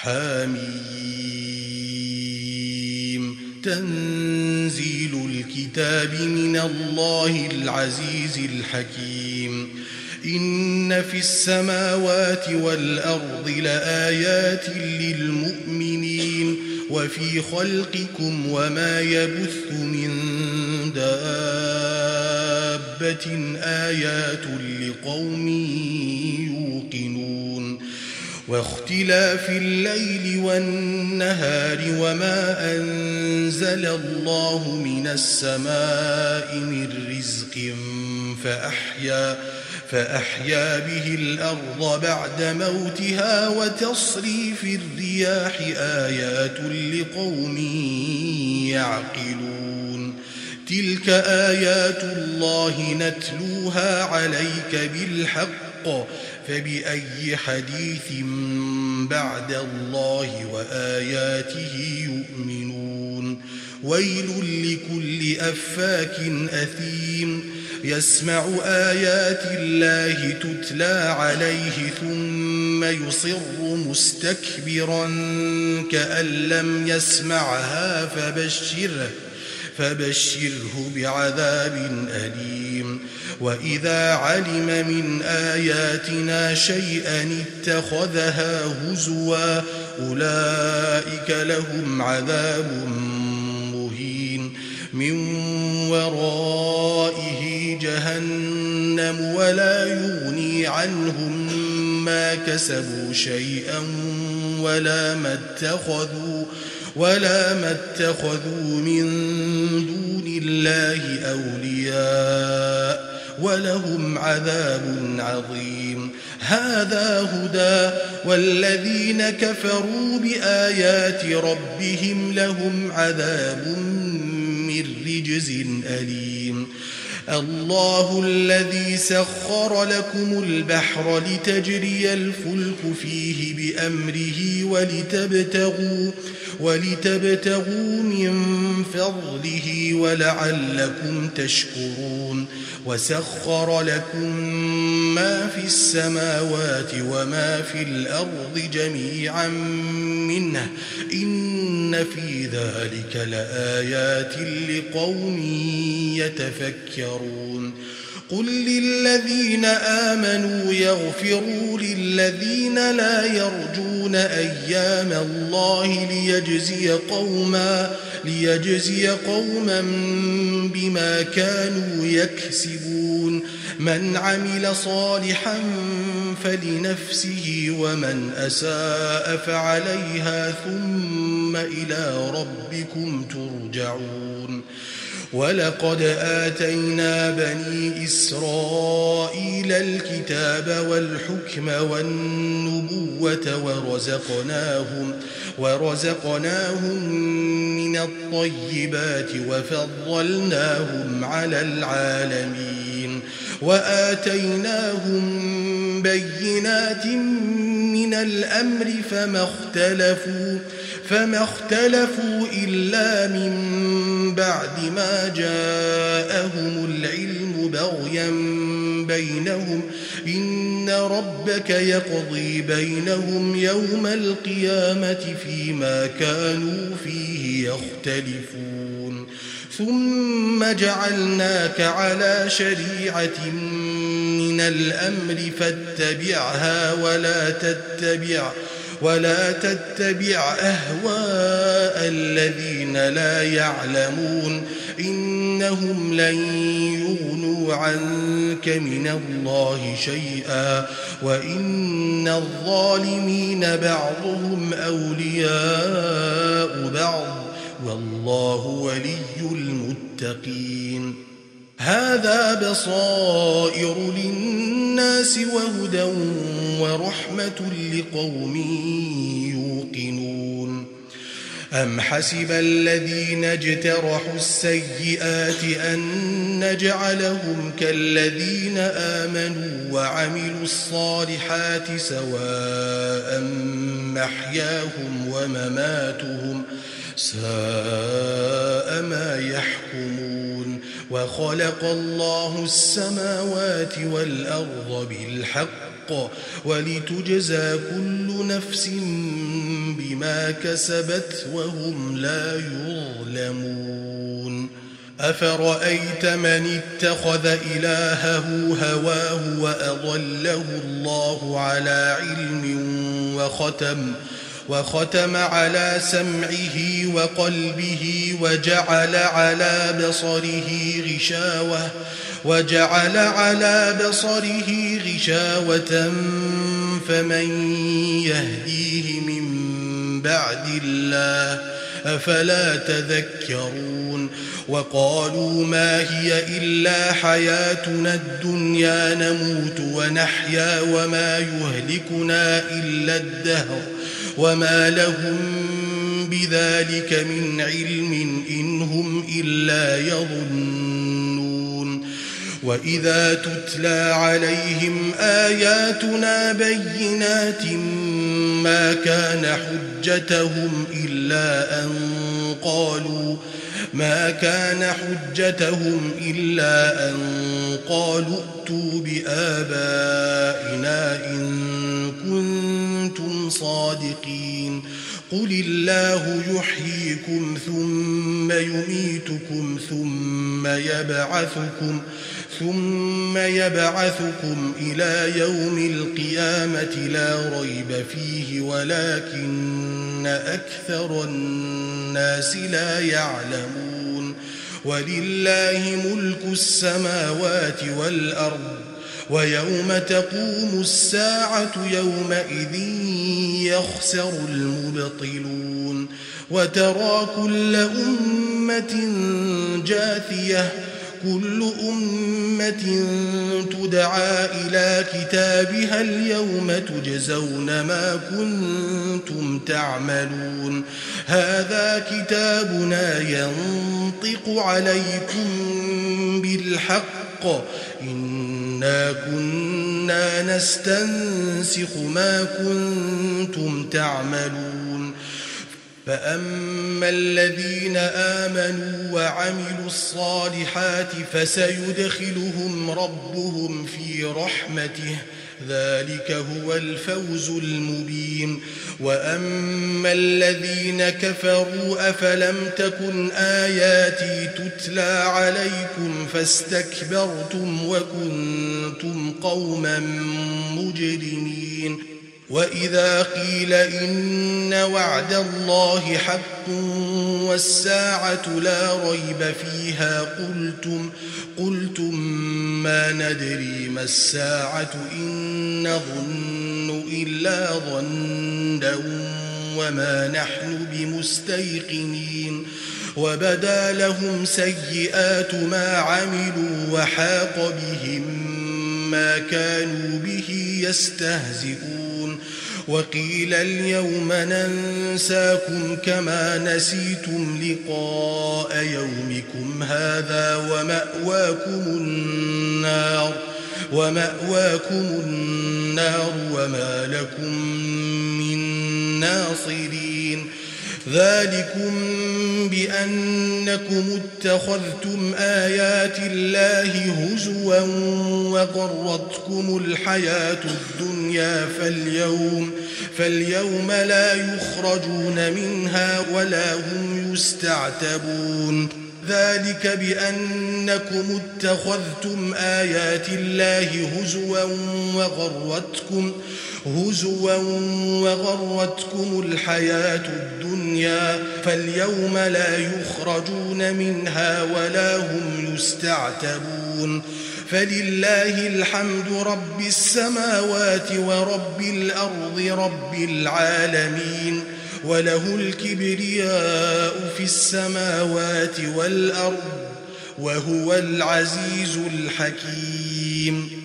حميم تنزيل الكتاب من الله العزيز الحكيم إن في السماوات والأرض لآيات للمؤمنين وفي خلقكم وما يبث من دابة آيات لقوم يوقنون واختلاف الليل والنهار وما أنزل الله من السماء من رزق فأحيا به الأرض بعد موتها وتصريف الرياح آيات لقوم يعقلون تلك آيات الله نتلوها عليك بالحق فبأي حديث بعد الله وآياته يؤمنون ويل لكل أفاك أثيم يسمع آيات الله تتلى عليه ثم يصر مستكبرا كأن لم يسمعها فبشره بعذاب أليم وإذا علم من آياتنا شيئا اتخذها هزوا أولئك لهم عذاب مهين من ورائه جهنم ولا يغني عنهم ما كسبوا شيئا ولا ما اتخذوا من دون الله أولياء ولهم عذاب عظيم هذا هدى والذين كفروا بآيات ربهم لهم عذاب من رجز أليم الله الذي سخر لكم البحر لتجري الفلك فيه بأمره ولتبتغوا من فضله ولعلكم تشكرون وسخر لكم ما في السماوات وما في الأرض جميعا منه إن في ذلك لآيات لقوم يتفكرون قل للذين آمنوا يغفروا للذين لا يرجون أيام الله ليجزي قوما بما كانوا يكسبون من عمل صالحا فلنفسه ومن أساء فعليها ثم إلى ربكم ترجعون ولقد آتينا بني إسرائيل الكتاب والحكم والنبوة ورزقناهم من الطيبات وفضلناهم على العالمين وآتيناهم بينات من الأمر فما اختلفوا إلا من بعد ما جاءهم العلم بغيا بينهم إن ربك يقضي بينهم يوم القيامة فيما كانوا فيه يختلفون ثم جعلناك على شريعة من الأمر فاتبعها ولا تتبع أهواء الذين لا يعلمون إنهم لن يغنوا عنك من الله شيئا وإن الظالمين بعضهم أولياء بعض والله ولي المتقين هذا بصائر للناس وهدى ورحمة لقوم يوقنون أم حسب الذين اجترحوا السيئات أن نجعلهم كالذين آمنوا وعملوا الصالحات سواء محياهم ومماتهم ساء ما يحكمون وخلق الله السماوات والأرض بالحق ولتجزى كل نفس بما كسبت وهم لا يظلمون أفرأيت من اتخذ إلهه هواه وأضله الله على علم وختم على سمعه وقلبه وجعل على بصره غشاوة فمن يهديه من بعد الله أفلا تذكرون وقالوا ما هي إلا حياتنا الدنيا نموت ونحيا وما يهلكنا إلا الدهر وما لهم بذلك من علم إن هم إلا يظنون وإذا تتلى عليهم آياتنا بينات ما كان حجتهم إلا أن قالوا ائتوا بآبائنا إن كنتم صادقين قل الله يحييكم ثم يميتكم ثم يبعثكم إلى يوم القيامة لا ريب فيه ولكن أكثر الناس لا يعلمون ولله ملك السماوات والأرض ويوم تقوم الساعة يومئذ يخسر المبطلون وترى كل أمة جاثية كل أمة تدعى إلى كتابها اليوم تجزون ما كنتم تعملون هذا كتابنا ينطق عليكم بالحق إنا كنا نستنسخ ما كنتم تعملون فأما الذين آمنوا وعملوا الصالحات فسيدخلهم ربهم في رحمته ذلك هو الفوز المبين وأما الذين كفروا أفلم تكن آياتي تتلى عليكم فاستكبرتم وكنتم قوما مجرمين وإذا قيل إن وعد الله حق والساعة لا ريب فيها قلتم ما ندري ما الساعة إن نظن إلا ظنا وما نحن بمستيقنين وبدا لهم سيئات ما عملوا وحاق بهم ما كانوا به يستهزئون وقيل اليوم ننساكم كما نسيتم لقاء يومكم هذا ومأواكم النار وما لكم من ناصرين ذلكم بأنكم اتخذتم آيات الله هزوا وغرتكم الحياة الدنيا فاليوم لا يخرجون منها ولا هم يستعتبون ذلك بأنكم اتخذتم آيات الله هزوا وغرتكم الحياة الدنيا فاليوم لا يخرجون منها ولا هم يستعتبون فلله الحمد رب السماوات ورب الأرض رب العالمين وله الكبرياء في السماوات والأرض وهو العزيز الحكيم